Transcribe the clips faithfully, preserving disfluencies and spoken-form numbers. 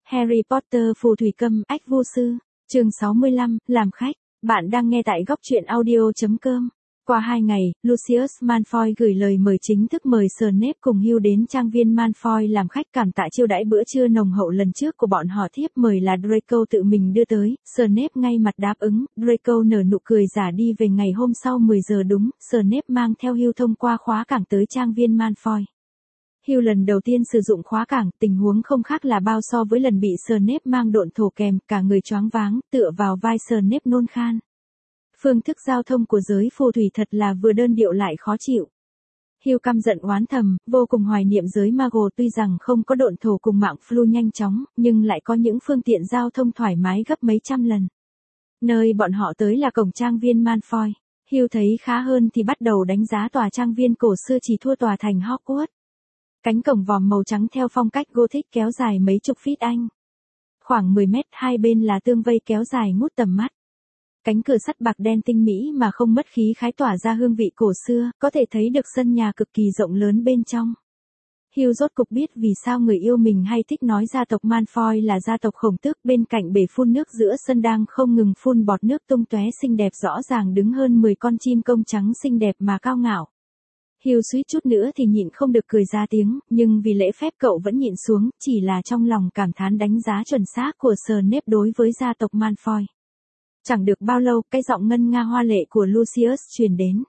Harry Potter phù thủy câm ách vô sư, chương sáu mươi lăm, làm khách, bạn đang nghe tại góc truyện audio.com. Qua hai ngày, Lucius Malfoy gửi lời mời chính thức mời Snape cùng Hugh đến trang viên Malfoy làm khách cảm tạ chiêu đãi bữa trưa nồng hậu lần trước của bọn họ. Thiếp mời là Draco tự mình đưa tới, Snape ngay mặt đáp ứng, Draco nở nụ cười giả đi về. Ngày hôm sau mười giờ đúng, Snape mang theo Hugh thông qua khóa cảng tới trang viên Malfoy. Hugh lần đầu tiên sử dụng khóa cảng, tình huống không khác là bao so với lần bị Snape mang độn thổ kèm, cả người choáng váng, tựa vào vai Snape nôn khan. Phương thức giao thông của giới phù thủy thật là vừa đơn điệu lại khó chịu. Hugh căm giận oán thầm, vô cùng hoài niệm giới Mago, tuy rằng không có độn thổ cùng mạng flu nhanh chóng, nhưng lại có những phương tiện giao thông thoải mái gấp mấy trăm lần. Nơi bọn họ tới là cổng trang viên Malfoy. Hugh thấy khá hơn thì bắt đầu đánh giá tòa trang viên cổ xưa chỉ thua tòa thành Hogwarts. Cánh cổng vòm màu trắng theo phong cách Gothic kéo dài mấy chục feet Anh. Khoảng mười mét, hai bên là tường vây kéo dài ngút tầm mắt. Cánh cửa sắt bạc đen tinh mỹ mà không mất khí khái tỏa ra hương vị cổ xưa, có thể thấy được sân nhà cực kỳ rộng lớn bên trong. Hugh rốt cục biết vì sao người yêu mình hay thích nói gia tộc Malfoy là gia tộc khổng tước. Bên cạnh bể phun nước giữa sân đang không ngừng phun bọt nước tung tóe xinh đẹp, rõ ràng đứng hơn mười con chim công trắng xinh đẹp mà cao ngạo. Hugh suýt chút nữa thì nhịn không được cười ra tiếng, nhưng vì lễ phép cậu vẫn nhịn xuống, chỉ là trong lòng cảm thán đánh giá chuẩn xác của Snape đối với gia tộc Malfoy. Chẳng được bao lâu, cái giọng ngân nga hoa lệ của Lucius truyền đến.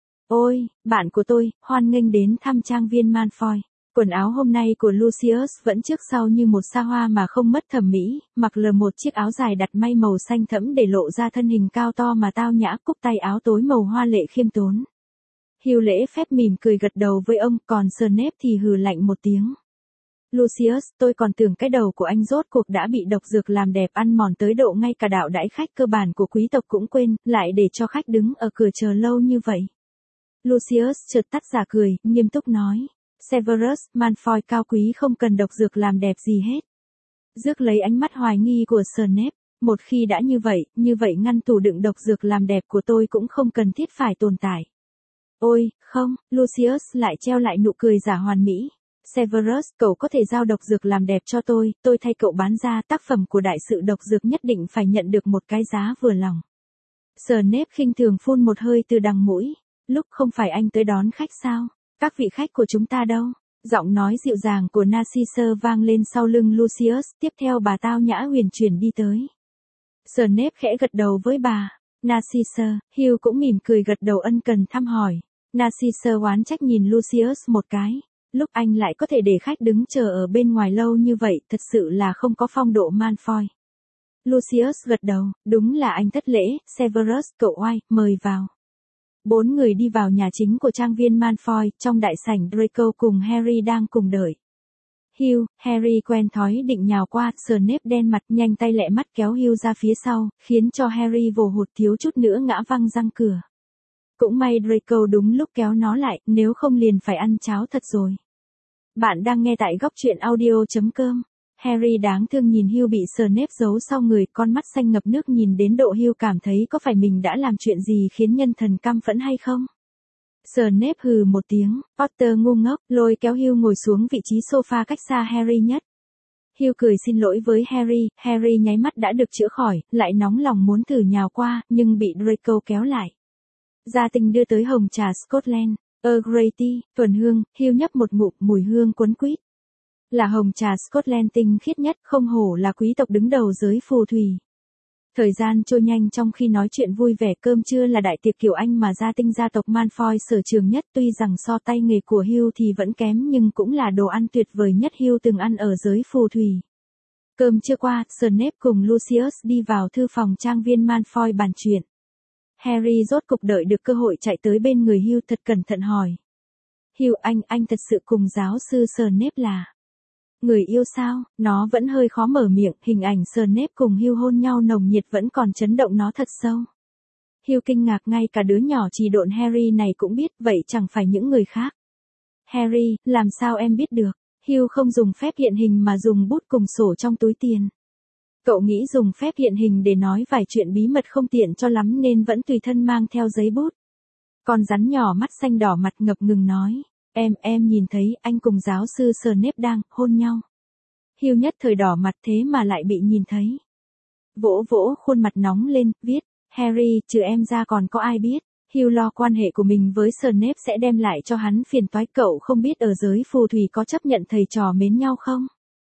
Ôi, bạn của tôi, hoan nghênh đến thăm trang viên Malfoy. Quần áo hôm nay của Lucius vẫn trước sau như một xa hoa mà không mất thẩm mỹ, mặc lờ một chiếc áo dài đặt may màu xanh thẫm để lộ ra thân hình cao to mà tao nhã, cúc tay áo tối màu hoa lệ khiêm tốn. Hugh lễ phép mỉm cười gật đầu với ông, còn Snape thì hừ lạnh một tiếng. Lucius, tôi còn tưởng cái đầu của anh rốt cuộc đã bị độc dược làm đẹp ăn mòn tới độ ngay cả đạo đãi khách cơ bản của quý tộc cũng quên, lại để cho khách đứng ở cửa chờ lâu như vậy. Lucius chợt tắt giả cười, nghiêm túc nói. Severus, Malfoy cao quý không cần độc dược làm đẹp gì hết. Rước lấy ánh mắt hoài nghi của Snape. Một khi đã như vậy, như vậy ngăn tủ đựng độc dược làm đẹp của tôi cũng không cần thiết phải tồn tại. Ôi, không, Lucius lại treo lại nụ cười giả hoàn mỹ. Severus, cậu có thể giao độc dược làm đẹp cho tôi, tôi thay cậu bán ra, tác phẩm của đại sự độc dược nhất định phải nhận được một cái giá vừa lòng. Snape khinh thường phun một hơi từ đằng mũi. Lúc không phải anh tới đón khách sao? Các vị khách của chúng ta đâu? Giọng nói dịu dàng của Narcissa vang lên sau lưng Lucius, tiếp theo bà tao nhã huyền chuyển đi tới. Snape khẽ gật đầu với bà. Narcissa, Hugh cũng mỉm cười gật đầu ân cần thăm hỏi. Narcissa oán trách nhìn Lucius một cái. Lúc anh lại có thể để khách đứng chờ ở bên ngoài lâu như vậy, thật sự là không có phong độ Malfoy. Lucius gật đầu, đúng là anh thất lễ. Severus, cậu oai, mời vào. Bốn người đi vào nhà chính của trang viên Malfoy, trong đại sảnh Draco cùng Harry đang cùng đợi. Hugh, Harry quen thói định nhào qua, Snape đen mặt nhanh tay lẹ mắt kéo Hugh ra phía sau, khiến cho Harry vồ hụt thiếu chút nữa ngã văng răng cửa. Cũng may Draco đúng lúc kéo nó lại, nếu không liền phải ăn cháo thật rồi. Bạn đang nghe tại góc truyện audio.com. Harry đáng thương nhìn Hugh bị Snape giấu sau người, con mắt xanh ngập nước nhìn đến độ Hugh cảm thấy có phải mình đã làm chuyện gì khiến nhân thần căm phẫn hay không. Snape hừ một tiếng, Potter ngu ngốc, lôi kéo Hugh ngồi xuống vị trí sofa cách xa Harry nhất. Hugh cười xin lỗi với Harry, Harry nháy mắt đã được chữa khỏi, lại nóng lòng muốn thử nhào qua, nhưng bị Draco kéo lại. Gia Tinh đưa tới hồng trà Scotland, Earl Grey tea, thuần hương, Hugh nhấp một ngụm, mùi hương cuốn quýt. Là hồng trà Scotland tinh khiết nhất, không hổ là quý tộc đứng đầu giới phù thủy. Thời gian trôi nhanh trong khi nói chuyện vui vẻ. Cơm trưa là đại tiệc kiểu Anh mà Gia Tinh gia tộc Malfoy sở trường nhất, tuy rằng so tay nghề của Hugh thì vẫn kém nhưng cũng là đồ ăn tuyệt vời nhất Hugh từng ăn ở giới phù thủy. Cơm trưa qua, Snape cùng Lucius đi vào thư phòng trang viên Malfoy bàn chuyện. Harry rốt cục đợi được cơ hội chạy tới bên người Hugh, thật cẩn thận hỏi. Hugh, anh, anh thật sự cùng giáo sư Snape là người yêu sao? Nó vẫn hơi khó mở miệng, hình ảnh Snape cùng Hugh hôn nhau nồng nhiệt vẫn còn chấn động nó thật sâu. Hugh kinh ngạc, ngay cả đứa nhỏ chỉ độn Harry này cũng biết, vậy chẳng phải những người khác. Harry, làm sao em biết được? Hugh không dùng phép hiện hình mà dùng bút cùng sổ trong túi tiền. Cậu nghĩ dùng phép hiện hình để nói vài chuyện bí mật không tiện cho lắm nên vẫn tùy thân mang theo giấy bút. Con rắn nhỏ mắt xanh đỏ mặt ngập ngừng nói. Em, em nhìn thấy anh cùng giáo sư Snape đang hôn nhau. Hugh nhất thời đỏ mặt thế mà lại bị nhìn thấy. Vỗ vỗ khuôn mặt nóng lên, viết, Harry, trừ em ra còn có ai biết. Hugh lo quan hệ của mình với Snape sẽ đem lại cho hắn phiền toái, cậu không biết ở giới phù thủy có chấp nhận thầy trò mến nhau không?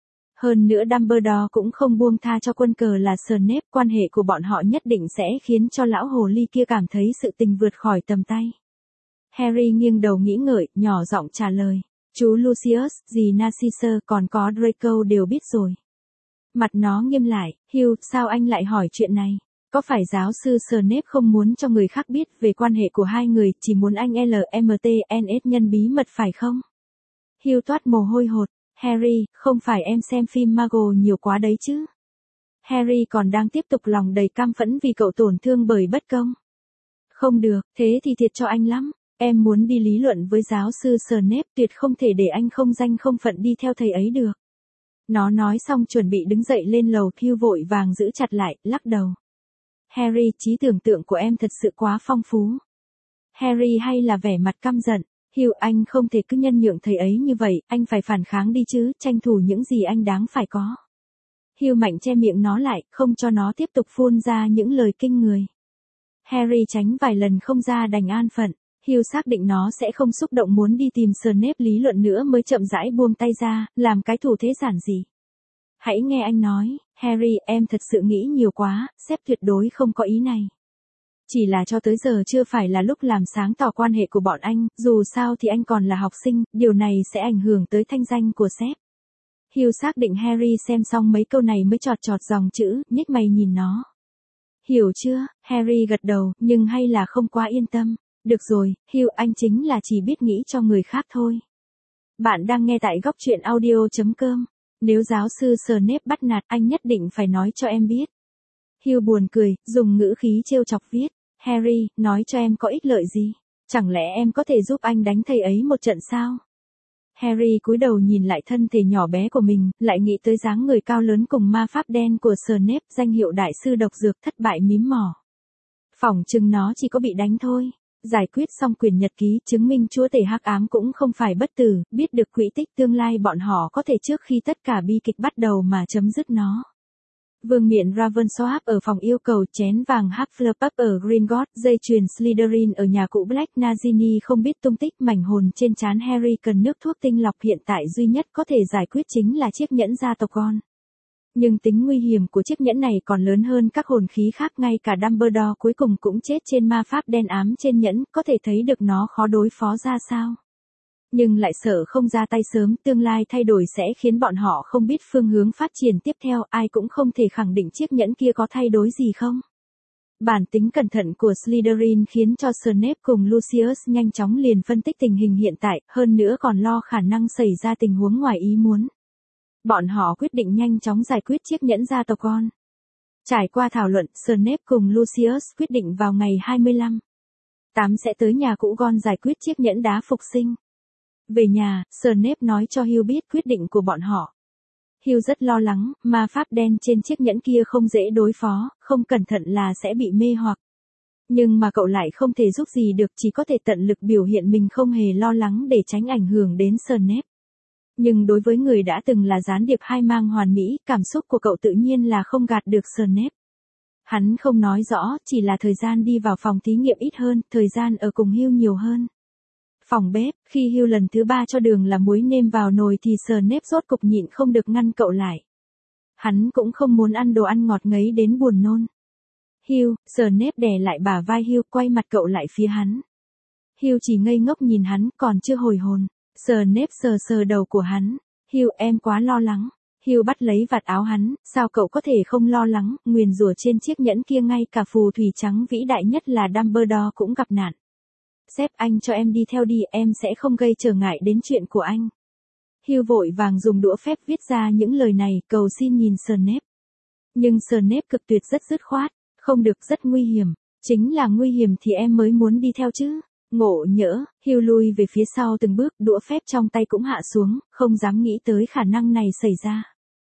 Hơn nữa Dumbledore cũng không buông tha cho quân cờ là Snape, quan hệ của bọn họ nhất định sẽ khiến cho lão hồ ly kia cảm thấy sự tình vượt khỏi tầm tay. Harry nghiêng đầu nghĩ ngợi, nhỏ giọng trả lời, chú Lucius, dì Narcissa còn có Draco đều biết rồi. Mặt nó nghiêm lại, Hugh, sao anh lại hỏi chuyện này? Có phải giáo sư Snape không muốn cho người khác biết về quan hệ của hai người, chỉ muốn anh L M T N S nhân bí mật phải không? Hugh toát mồ hôi hột, Harry, không phải em xem phim Marvel nhiều quá đấy chứ? Harry còn đang tiếp tục lòng đầy căm phẫn vì cậu tổn thương bởi bất công. Không được, thế thì thiệt cho anh lắm. Em muốn đi lý luận với giáo sư Snape, tuyệt không thể để anh không danh không phận đi theo thầy ấy được. Nó nói xong chuẩn bị đứng dậy lên lầu, Hugh vội vàng giữ chặt lại, lắc đầu. Harry, trí tưởng tượng của em thật sự quá phong phú. Harry hay là vẻ mặt căm giận, Hugh, anh không thể cứ nhân nhượng thầy ấy như vậy, anh phải phản kháng đi chứ, tranh thủ những gì anh đáng phải có. Hugh mạnh che miệng nó lại, không cho nó tiếp tục phun ra những lời kinh người. Harry tránh vài lần không ra đành an phận. Hugh xác định nó sẽ không xúc động muốn đi tìm Snape lý luận nữa mới chậm rãi buông tay ra, làm cái thủ thế giản dị. Hãy nghe anh nói, Harry, em thật sự nghĩ nhiều quá, sếp tuyệt đối không có ý này. Chỉ là cho tới giờ chưa phải là lúc làm sáng tỏ quan hệ của bọn anh, dù sao thì anh còn là học sinh, điều này sẽ ảnh hưởng tới thanh danh của sếp. Hugh xác định Harry xem xong mấy câu này mới chọt chọt dòng chữ, nhếch mày nhìn nó. Hiểu chưa? Harry gật đầu, nhưng hay là không quá yên tâm. Được rồi, Hugh, anh chính là chỉ biết nghĩ cho người khác thôi. Bạn đang nghe tại góc truyện audio chấm com. Nếu giáo sư Snape bắt nạt anh nhất định phải nói cho em biết. Hugh buồn cười, dùng ngữ khí trêu chọc viết. Harry, nói cho em có ích lợi gì? Chẳng lẽ em có thể giúp anh đánh thầy ấy một trận sao? Harry cúi đầu nhìn lại thân thể nhỏ bé của mình, lại nghĩ tới dáng người cao lớn cùng ma pháp đen của Snape, danh hiệu đại sư độc dược, thất bại mím mỏ. Phỏng chừng nó chỉ có bị đánh thôi. Giải quyết xong quyển nhật ký, chứng minh chúa tể hắc ám cũng không phải bất tử, biết được quỹ tích tương lai bọn họ có thể trước khi tất cả bi kịch bắt đầu mà chấm dứt nó. Vương miện Ravensworth ở phòng yêu cầu, chén vàng Hufflepuff ở Gringotts, dây chuyền Slytherin ở nhà cũ Black Nagini không biết tung tích, mảnh hồn trên trán Harry cần nước thuốc tinh lọc, hiện tại duy nhất có thể giải quyết chính là chiếc nhẫn gia tộc con. Nhưng tính nguy hiểm của chiếc nhẫn này còn lớn hơn các hồn khí khác, ngay cả Dumbledore cuối cùng cũng chết trên ma pháp đen ám trên nhẫn, có thể thấy được nó khó đối phó ra sao. Nhưng lại sợ không ra tay sớm, tương lai thay đổi sẽ khiến bọn họ không biết phương hướng phát triển tiếp theo, ai cũng không thể khẳng định chiếc nhẫn kia có thay đổi gì không. Bản tính cẩn thận của Slytherin khiến cho Snape cùng Lucius nhanh chóng liền phân tích tình hình hiện tại, hơn nữa còn lo khả năng xảy ra tình huống ngoài ý muốn. Bọn họ quyết định nhanh chóng giải quyết chiếc nhẫn gia tộc con. Trải qua thảo luận, Snape cùng Lucius quyết định vào ngày hai mươi lăm tháng tám sẽ tới nhà cũ Gon giải quyết chiếc nhẫn đá phục sinh. Về nhà, Snape nói cho Hugh biết quyết định của bọn họ. Hugh rất lo lắng, ma pháp đen trên chiếc nhẫn kia không dễ đối phó, không cẩn thận là sẽ bị mê hoặc. Nhưng mà cậu lại không thể giúp gì được, chỉ có thể tận lực biểu hiện mình không hề lo lắng để tránh ảnh hưởng đến Snape. Nhưng đối với người đã từng là gián điệp hai mang hoàn mỹ, cảm xúc của cậu tự nhiên là không gạt được Snape. Hắn không nói rõ, chỉ là thời gian đi vào phòng thí nghiệm ít hơn, thời gian ở cùng Hugh nhiều hơn. Phòng bếp, khi Hugh lần thứ ba cho đường là muối nêm vào nồi thì Snape rốt cục nhịn không được ngăn cậu lại. Hắn cũng không muốn ăn đồ ăn ngọt ngấy đến buồn nôn. Hugh, Snape đè lại bả vai Hugh, quay mặt cậu lại phía hắn. Hugh chỉ ngây ngốc nhìn hắn, còn chưa hồi hồn. Snape sờ sờ đầu của hắn. Hugh, em quá lo lắng. Hugh bắt lấy vạt áo hắn, sao cậu có thể không lo lắng, nguyền rủa trên chiếc nhẫn kia ngay cả phù thủy trắng vĩ đại nhất là Dumbledore cũng gặp nạn. Sếp, anh cho em đi theo đi, em sẽ không gây trở ngại đến chuyện của anh. Hugh vội vàng dùng đũa phép viết ra những lời này, cầu xin nhìn Snape. Nhưng Snape cực tuyệt rất dứt khoát, không được, rất nguy hiểm. Chính là nguy hiểm thì em mới muốn đi theo chứ. Ngộ nhỡ, Hugh lui về phía sau từng bước, đũa phép trong tay cũng hạ xuống, không dám nghĩ tới khả năng này xảy ra.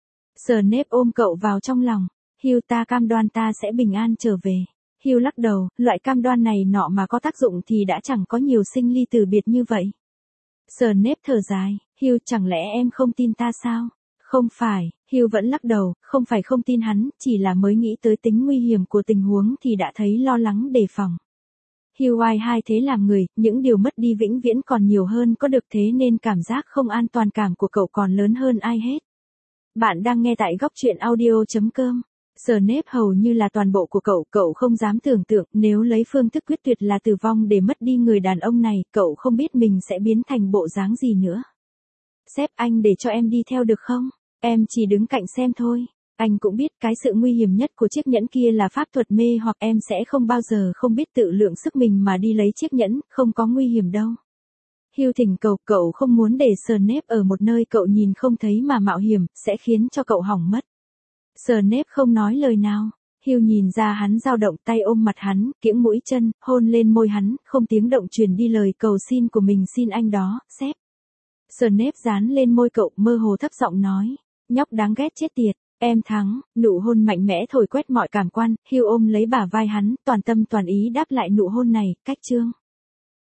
Snape ôm cậu vào trong lòng. Hugh, ta cam đoan ta sẽ bình an trở về. Hugh lắc đầu, loại cam đoan này nọ mà có tác dụng thì đã chẳng có nhiều sinh ly từ biệt như vậy. Snape thở dài, Hugh, chẳng lẽ em không tin ta sao? Không phải, Hugh vẫn lắc đầu, không phải không tin hắn, chỉ là mới nghĩ tới tính nguy hiểm của tình huống thì đã thấy lo lắng đề phòng. Hugh oai hai thế làm người, những điều mất đi vĩnh viễn còn nhiều hơn có được, thế nên cảm giác không an toàn cảm của cậu còn lớn hơn ai hết. Bạn đang nghe tại góc truyện audio.com. Snape hầu như là toàn bộ của cậu, cậu không dám tưởng tượng nếu lấy phương thức quyết tuyệt là tử vong để mất đi người đàn ông này, cậu không biết mình sẽ biến thành bộ dáng gì nữa. Sếp, anh để cho em đi theo được không? Em chỉ đứng cạnh xem thôi. Anh cũng biết cái sự nguy hiểm nhất của chiếc nhẫn kia là pháp thuật mê hoặc, em sẽ không bao giờ không biết tự lượng sức mình mà đi lấy chiếc nhẫn, không có nguy hiểm đâu. Hugh thỉnh cầu, cậu không muốn để Snape ở một nơi cậu nhìn không thấy mà mạo hiểm, sẽ khiến cho cậu hỏng mất. Snape không nói lời nào. Hugh nhìn ra hắn dao động, tay ôm mặt hắn, kiễng mũi chân, hôn lên môi hắn, không tiếng động truyền đi lời cầu xin của mình, xin anh đó, sếp. Snape dán lên môi cậu, mơ hồ thấp giọng nói, nhóc đáng ghét chết tiệt, em thắng. Nụ hôn mạnh mẽ thổi quét mọi cảm quan, Hugh ôm lấy bả vai hắn, toàn tâm toàn ý đáp lại nụ hôn này, cách chương.